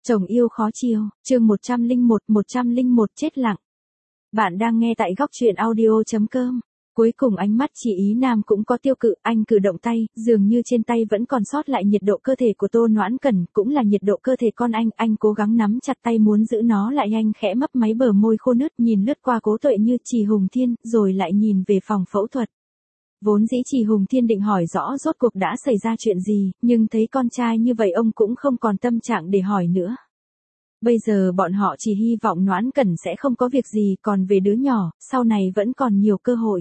Chồng yêu khó chiều, chương 101 chết lặng. Bạn đang nghe tại góc truyện audio.com. Cuối cùng ánh mắt chị Ý Nam cũng có tiêu cự, anh cử động tay, dường như trên tay vẫn còn sót lại nhiệt độ cơ thể của Tô Noãn Cẩn, cũng là nhiệt độ cơ thể con anh cố gắng nắm chặt tay muốn giữ nó lại, anh khẽ mấp máy bờ môi khô nứt, nhìn lướt qua Cố Tuệ Như, Trì Hùng Thiên, rồi lại nhìn về phòng phẫu thuật. Vốn dĩ Trì Hùng Thiên định hỏi rõ rốt cuộc đã xảy ra chuyện gì, nhưng thấy con trai như vậy ông cũng không còn tâm trạng để hỏi nữa. Bây giờ bọn họ chỉ hy vọng Noãn Cẩn sẽ không có việc gì, còn về đứa nhỏ, sau này vẫn còn nhiều cơ hội.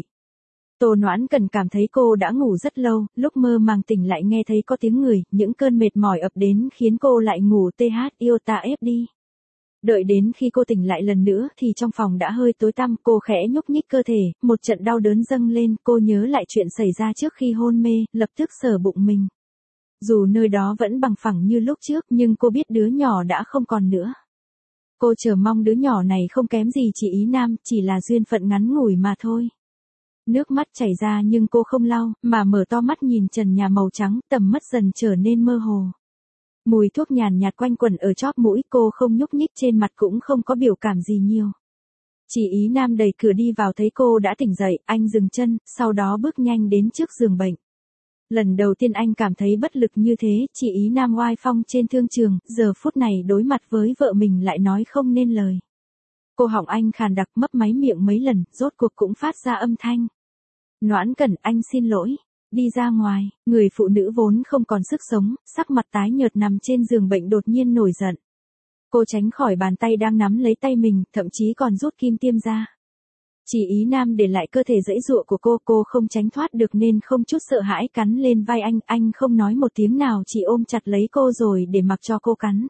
Tô Noãn Cẩn cảm thấy cô đã ngủ rất lâu, lúc mơ màng tỉnh lại nghe thấy có tiếng người, những cơn mệt mỏi ập đến khiến cô lại ngủ iota ép đi. Đợi đến khi cô tỉnh lại lần nữa thì trong phòng đã hơi tối tăm, cô khẽ nhúc nhích cơ thể, một trận đau đớn dâng lên, cô nhớ lại chuyện xảy ra trước khi hôn mê, lập tức sờ bụng mình. Dù nơi đó vẫn bằng phẳng như lúc trước nhưng cô biết đứa nhỏ đã không còn nữa. Cô chờ mong đứa nhỏ này không kém gì chị Ý Nam, chỉ là duyên phận ngắn ngủi mà thôi. Nước mắt chảy ra nhưng cô không lau, mà mở to mắt nhìn trần nhà màu trắng, tầm mắt dần trở nên mơ hồ. Mùi thuốc nhàn nhạt quanh quẩn ở chóp mũi, cô không nhúc nhích, trên mặt cũng không có biểu cảm gì nhiều. Chị Ý Nam đẩy cửa đi vào thấy cô đã tỉnh dậy, anh dừng chân, sau đó bước nhanh đến trước giường bệnh. Lần đầu tiên anh cảm thấy bất lực như thế, chị Ý Nam oai phong trên thương trường, giờ phút này đối mặt với vợ mình lại nói không nên lời. Cô họng anh khàn đặc, mấp máy miệng mấy lần, rốt cuộc cũng phát ra âm thanh. Noãn Cẩn, anh xin lỗi. Đi ra ngoài, người phụ nữ vốn không còn sức sống, sắc mặt tái nhợt nằm trên giường bệnh đột nhiên nổi giận. Cô tránh khỏi bàn tay đang nắm lấy tay mình, thậm chí còn rút kim tiêm ra. Chị Ý Nam để lại cơ thể giãy giụa của cô không tránh thoát được nên không chút sợ hãi cắn lên vai anh không nói một tiếng nào, chỉ ôm chặt lấy cô rồi để mặc cho cô cắn.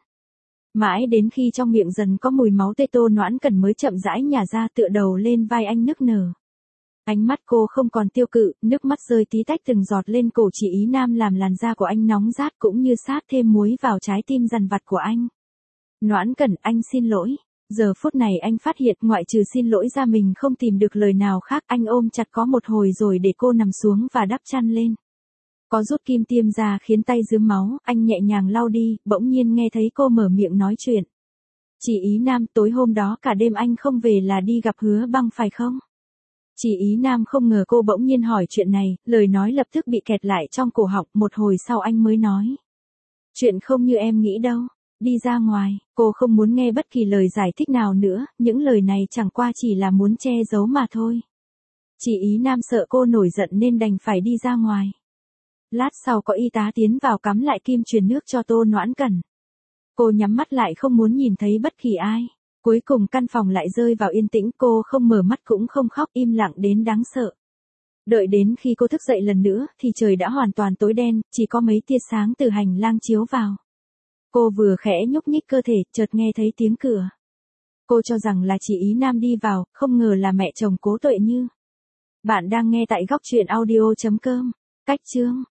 Mãi đến khi trong miệng dần có mùi máu tươi, Tô Noãn Cẩn mới chậm rãi nhả ra, tựa đầu lên vai anh nức nở. Ánh mắt cô không còn tiêu cự, nước mắt rơi tí tách từng giọt lên cổ chị Ý Nam làm làn da của anh nóng rát, cũng như sát thêm muối vào trái tim dằn vặt của anh. Noãn Cẩn, anh xin lỗi. Giờ phút này anh phát hiện ngoại trừ xin lỗi ra mình không tìm được lời nào khác, anh ôm chặt có một hồi rồi để cô nằm xuống và đắp chăn lên. Có rút kim tiêm ra khiến tay rướm máu, anh nhẹ nhàng lau đi, bỗng nhiên nghe thấy cô mở miệng nói chuyện. Chị Ý Nam, tối hôm đó cả đêm anh không về là đi gặp Hứa Băng phải không? Chị Ý Nam không ngờ cô bỗng nhiên hỏi chuyện này, lời nói lập tức bị kẹt lại trong cổ họng, một hồi sau anh mới nói. Chuyện không như em nghĩ đâu. Đi ra ngoài, cô không muốn nghe bất kỳ lời giải thích nào nữa, những lời này chẳng qua chỉ là muốn che giấu mà thôi. Chị Ý Nam sợ cô nổi giận nên đành phải đi ra ngoài. Lát sau có y tá tiến vào cắm lại kim truyền nước cho Tô Noãn Cẩn. Cô nhắm mắt lại không muốn nhìn thấy bất kỳ ai. Cuối cùng căn phòng lại rơi vào yên tĩnh, cô không mở mắt cũng không khóc, im lặng đến đáng sợ. Đợi đến khi cô thức dậy lần nữa thì trời đã hoàn toàn tối đen, chỉ có mấy tia sáng từ hành lang chiếu vào. Cô vừa khẽ nhúc nhích cơ thể, chợt nghe thấy tiếng cửa. Cô cho rằng là chị Ý Nam đi vào, không ngờ là mẹ chồng Cố Tuệ Như. Bạn đang nghe tại góc truyện audio.com. Cách chương